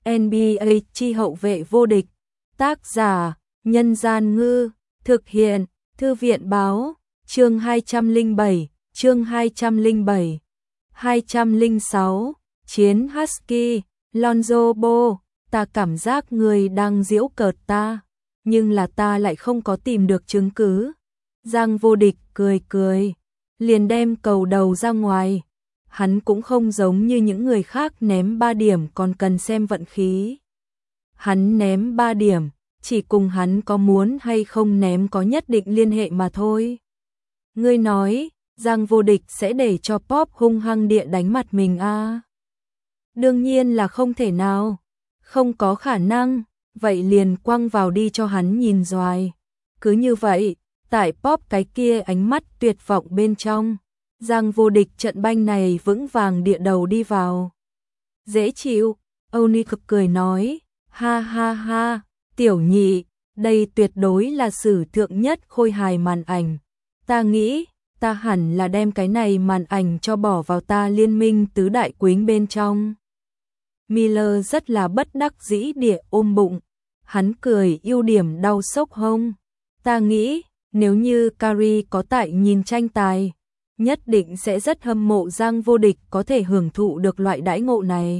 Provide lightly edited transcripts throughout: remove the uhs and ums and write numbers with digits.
NBA chi hậu vệ vô địch. Tác giả: Nhân Gian Ngư. Thực hiện: Thư viện Báo. Chương 207. Chương 207. 206. Chiến Husky. Lonzo Ball. Ta cảm giác người đang giễu cợt ta, nhưng là ta lại không có tìm được chứng cứ. Giang Vô Địch cười cười, liền đem cầu đầu ra ngoài. Hắn cũng không giống như những người khác ném 3 điểm còn cần xem vận khí. Hắn ném 3 điểm, chỉ cùng hắn có muốn hay không ném có nhất định liên hệ mà thôi. Ngươi nói, Giang Vô Địch sẽ để cho Pop hung hăng địa đánh mặt mình à? Đương nhiên là không thể nào, không có khả năng, vậy liền quăng vào đi cho hắn nhìn doài. Cứ như vậy, tại Pop cái kia ánh mắt tuyệt vọng bên trong, Giang Vô Địch trận banh này vững vàng địa đầu đi vào. Dễ chịu, Oni cực cười nói, ha ha ha, tiểu nhị, đây tuyệt đối là sử thượng nhất khôi hài màn ảnh. Ta nghĩ, ta hẳn là đem cái này màn ảnh cho bỏ vào ta liên minh tứ đại quýnh bên trong. Miller rất là bất đắc dĩ địa ôm bụng, hắn cười ưu điểm đau sốc hông. Ta nghĩ, nếu như Curry có tại nhìn tranh tài, nhất định sẽ rất hâm mộ Giang Vô Địch có thể hưởng thụ được loại đãi ngộ này.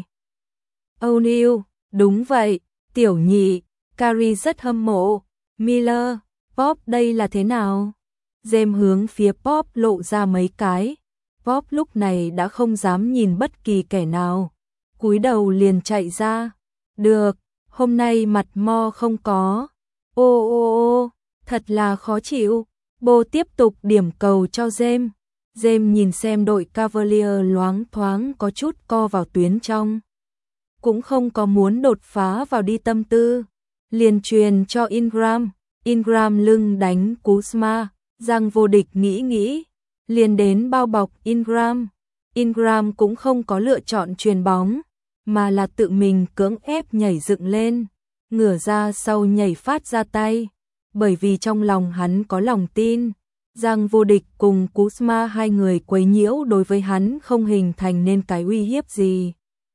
O'Neal, đúng vậy, tiểu nhị, Curry rất hâm mộ. Miller, Pop đây là thế nào? James hướng phía Pop lộ ra mấy cái. Pop lúc này đã không dám nhìn bất kỳ kẻ nào, cúi đầu liền chạy ra. Được, hôm nay mặt mo không có. Ô ô ô, thật là khó chịu. Bô tiếp tục điểm cầu cho James. James nhìn xem đội Cavalier loáng thoáng có chút co vào tuyến trong, cũng không có muốn đột phá vào đi tâm tư, liền truyền cho Ingram. Ingram lưng đánh Kuzma. Giang Vô Địch nghĩ, liền đến bao bọc Ingram. Ingram cũng không có lựa chọn truyền bóng, mà là tự mình cưỡng ép nhảy dựng lên, ngửa ra sau nhảy phát ra tay, bởi vì trong lòng hắn có lòng tin. Giang Vô Địch cùng Kuzma hai người quấy nhiễu đối với hắn không hình thành nên cái uy hiếp gì.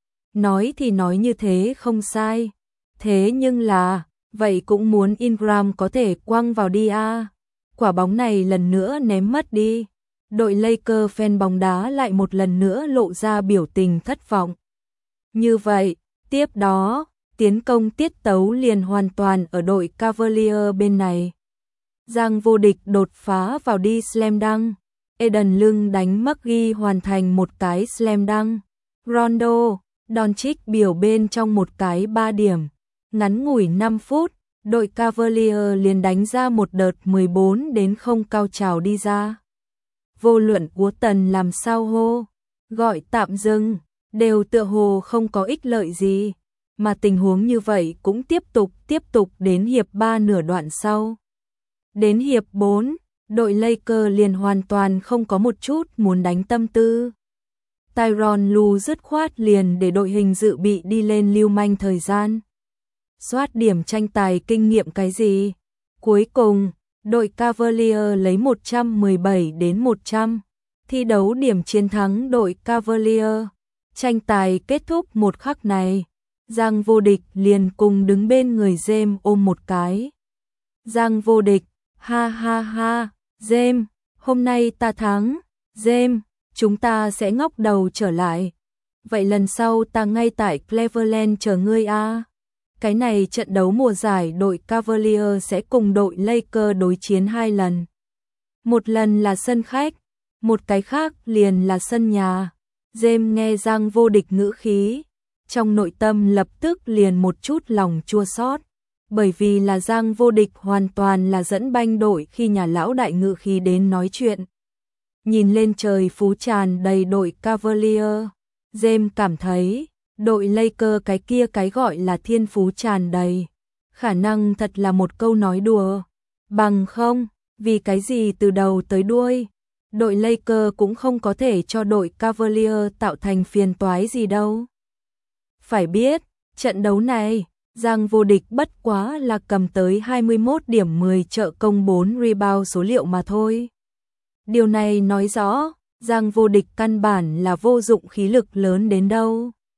Nói thì nói như thế không sai, thế nhưng là, vậy cũng muốn Ingram có thể quăng vào đi à. Quả bóng này lần nữa ném mất đi. Đội Lakers fan bóng đá lại một lần nữa lộ ra biểu tình thất vọng. Như vậy, tiếp đó, tiến công tiết tấu liền hoàn toàn ở đội Cavalier bên này. Giang Vô Địch đột phá vào đi slam dunk. Eden lưng đánh McGee hoàn thành một cái slam dunk. Rondo, Doncic biểu bên trong một cái 3 điểm. Ngắn ngủi 5 phút, đội Cavalier liền đánh ra một đợt 14-0 cao trào đi ra. Vô luận Wharton làm sao hô, gọi tạm dừng, đều tựa hồ không có ích lợi gì, mà tình huống như vậy cũng tiếp tục đến hiệp 3 nửa đoạn sau. Đến hiệp 4, đội Lakers liền hoàn toàn không có một chút muốn đánh tâm tư. Tyronn Lue dứt khoát liền để đội hình dự bị đi lên lưu manh thời gian. Soát điểm tranh tài kinh nghiệm cái gì? Cuối cùng, đội Cavalier lấy 117-100, thi đấu điểm chiến thắng đội Cavalier. Tranh tài kết thúc một khắc này, Giang Vô Địch liền cùng đứng bên người James ôm một cái. Giang Vô Địch, ha ha ha, James, hôm nay ta thắng. James, chúng ta sẽ ngóc đầu trở lại. Vậy lần sau ta ngay tại Cleveland chờ ngươi à. Cái này trận đấu mùa giải đội Cavalier sẽ cùng đội Lakers đối chiến 2 lần. Một lần là sân khách, một cái khác liền là sân nhà. James nghe Giang Vô Địch ngữ khí, trong nội tâm lập tức liền một chút lòng chua xót, bởi vì là Giang Vô Địch hoàn toàn là dẫn banh đội khi nhà lão đại ngữ khí đến nói chuyện. Nhìn lên trời phú tràn đầy đội Cavalier, James cảm thấy đội Lakers cái kia cái gọi là thiên phú tràn đầy, khả năng thật là một câu nói đùa. Bằng không, vì cái gì từ đầu tới đuôi, đội Lakers cũng không có thể cho đội Cavalier tạo thành phiền toái gì đâu. Phải biết, trận đấu này, Giang Vô Địch bất quá là cầm tới 21 điểm 10 trợ công 4 rebound số liệu mà thôi. Điều này nói rõ, Giang Vô Địch căn bản là vô dụng khí lực lớn đến đâu.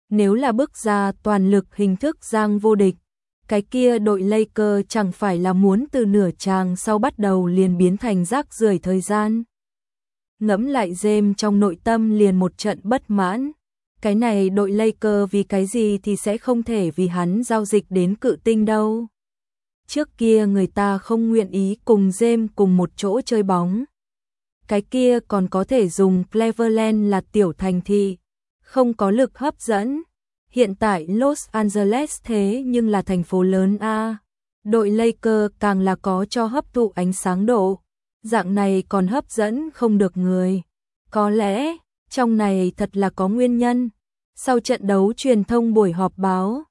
Nếu là bước ra toàn lực hình thức Giang vô địch, cái kia đội Lakers chẳng phải là muốn từ nửa chàng sau bắt đầu liền biến thành rác rưởi thời gian. Ngẫm lại James trong nội tâm liền một trận bất mãn. Cái này đội Lakers vì cái gì thì sẽ không thể vì hắn giao dịch đến Cự Tinh đâu. Trước kia người ta không nguyện ý cùng James cùng một chỗ chơi bóng. Cái kia còn có thể dùng Cleveland là tiểu thành thị, không có lực hấp dẫn. Hiện tại Los Angeles thế nhưng là thành phố lớn a. Đội Lakers càng là có cho hấp thụ ánh sáng độ, dạng này còn hấp dẫn không được người. Có lẽ trong này thật là có nguyên nhân. Sau trận đấu truyền thông buổi họp báo,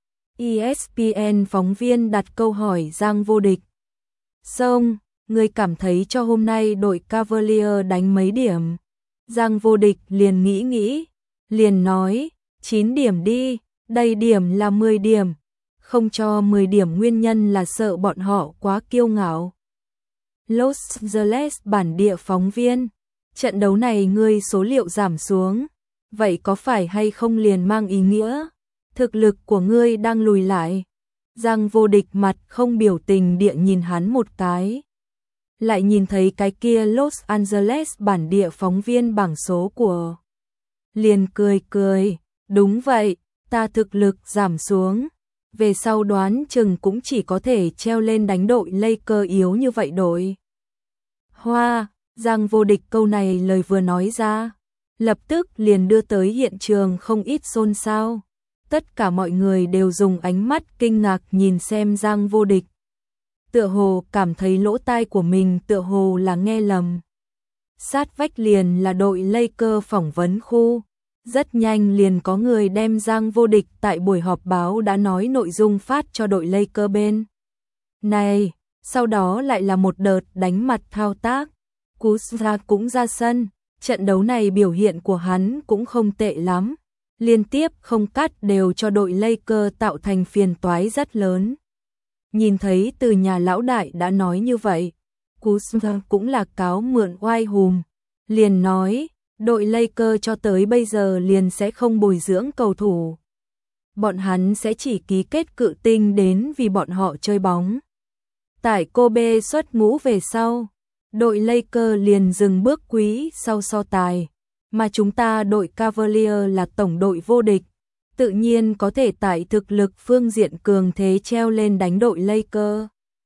ESPN phóng viên đặt câu hỏi Giang vô địch. Song, người cảm thấy cho hôm nay đội Cavalier đánh mấy điểm? Giang vô địch liền nghĩ, liền nói, 9 điểm đi, đầy điểm là 10 điểm. Không cho 10 điểm nguyên nhân là sợ bọn họ quá kiêu ngạo. Los Angeles bản địa phóng viên, trận đấu này ngươi số liệu giảm xuống, vậy có phải hay không liền mang ý nghĩa thực lực của ngươi đang lùi lại? Giang vô địch mặt không biểu tình địa nhìn hắn một cái. Lại nhìn thấy cái kia Los Angeles bản địa phóng viên bảng số của. Liền cười, đúng vậy, ta thực lực giảm xuống. Về sau đoán chừng cũng chỉ có thể treo lên đánh đội Lakers yếu như vậy đội. Hoa, Giang vô địch câu này lời vừa nói ra, lập tức liền đưa tới hiện trường không ít xôn xao. Tất cả mọi người đều dùng ánh mắt kinh ngạc nhìn xem Giang vô địch. Tựa hồ cảm thấy lỗ tai của mình tựa hồ là nghe lầm. Sát vách liền là đội Lakers phỏng vấn khu. Rất nhanh liền có người đem Giang vô địch tại buổi họp báo đã nói nội dung phát cho đội Lakers bên này. Sau đó lại là một đợt đánh mặt thao tác. Kuzma cũng ra sân. Trận đấu này biểu hiện của hắn cũng không tệ lắm. Liên tiếp không cắt đều cho đội Lakers tạo thành phiền toái rất lớn. Nhìn thấy từ nhà lão đại đã nói như vậy, Kuzma cũng là cáo mượn oai hùm. Liền nói, đội Lakers cho tới bây giờ liền sẽ không bồi dưỡng cầu thủ. Bọn hắn sẽ chỉ ký kết Cự Tinh đến vì bọn họ chơi bóng. Tại Kobe xuất ngũ về sau, đội Lakers liền dừng bước quý sau so tài. Mà chúng ta đội Cavalier là tổng đội vô địch, tự nhiên có thể tại thực lực phương diện cường thế treo lên đánh đội Lakers.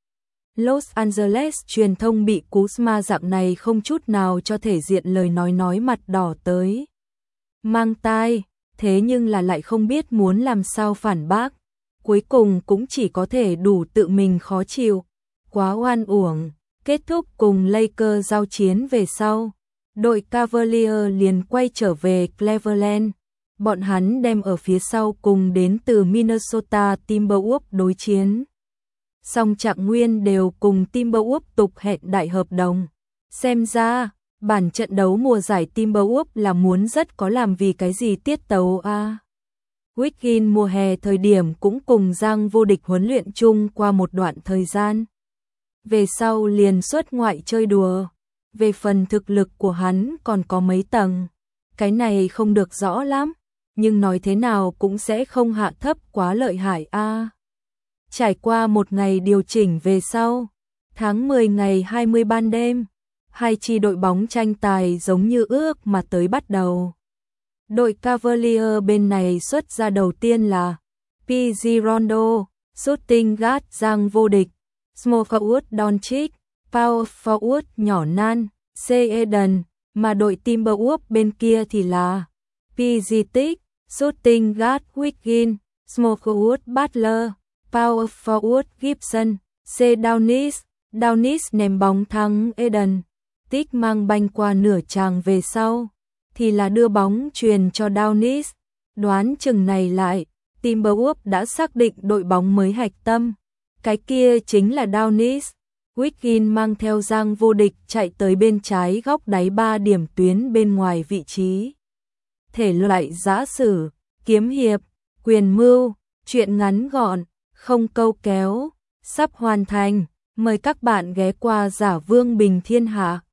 Los Angeles truyền thông bị Kuzma dạng này không chút nào cho thể diện lời nói mặt đỏ tới mang tai, thế nhưng là lại không biết muốn làm sao phản bác. Cuối cùng cũng chỉ có thể đủ tự mình khó chịu, quá oan uổng. Kết thúc cùng Lakers giao chiến về sau, đội Cavalier liền quay trở về Cleveland. Bọn hắn đem ở phía sau cùng đến từ Minnesota Timberwolves đối chiến. Song Trạng Nguyên đều cùng Timberwolves tục hẹn đại hợp đồng. Xem ra, bản trận đấu mùa giải Timberwolves là muốn rất có làm vì cái gì tiết tấu a. Wiggins mùa hè thời điểm cũng cùng Giang vô địch huấn luyện chung qua một đoạn thời gian. Về sau liền xuất ngoại chơi đùa. Về phần thực lực của hắn còn có mấy tầng. Cái này không được rõ lắm, nhưng nói thế nào cũng sẽ không hạ thấp quá lợi hại a. Trải qua một ngày điều chỉnh về sau, tháng 10 ngày 20 ban đêm, hai chi đội bóng tranh tài giống như ước mà tới bắt đầu. Đội Cavalier bên này xuất ra đầu tiên là PG Rondo, shooting guard Giang vô địch, small forward Doncic, power forward nhỏ nan, C. Eden, mà đội Timberwolves bên kia thì là PG Tick, shooting guard Wiggins, small forward Butler, power forward Gibson, C. Downis ném bóng thắng Eden. Tick mang banh qua nửa tràng về sau, thì là đưa bóng truyền cho Downis. Đoán chừng này lại, Timberwolves đã xác định đội bóng mới hạch tâm. Cái kia chính là Downis. Wiggins mang theo Giang vô địch chạy tới bên trái góc đáy 3 điểm tuyến bên ngoài vị trí. Thể loại giã sử, kiếm hiệp, quyền mưu, truyện ngắn gọn, không câu kéo, sắp hoàn thành. Mời các bạn ghé qua Giả Vương Bình Thiên Hạ.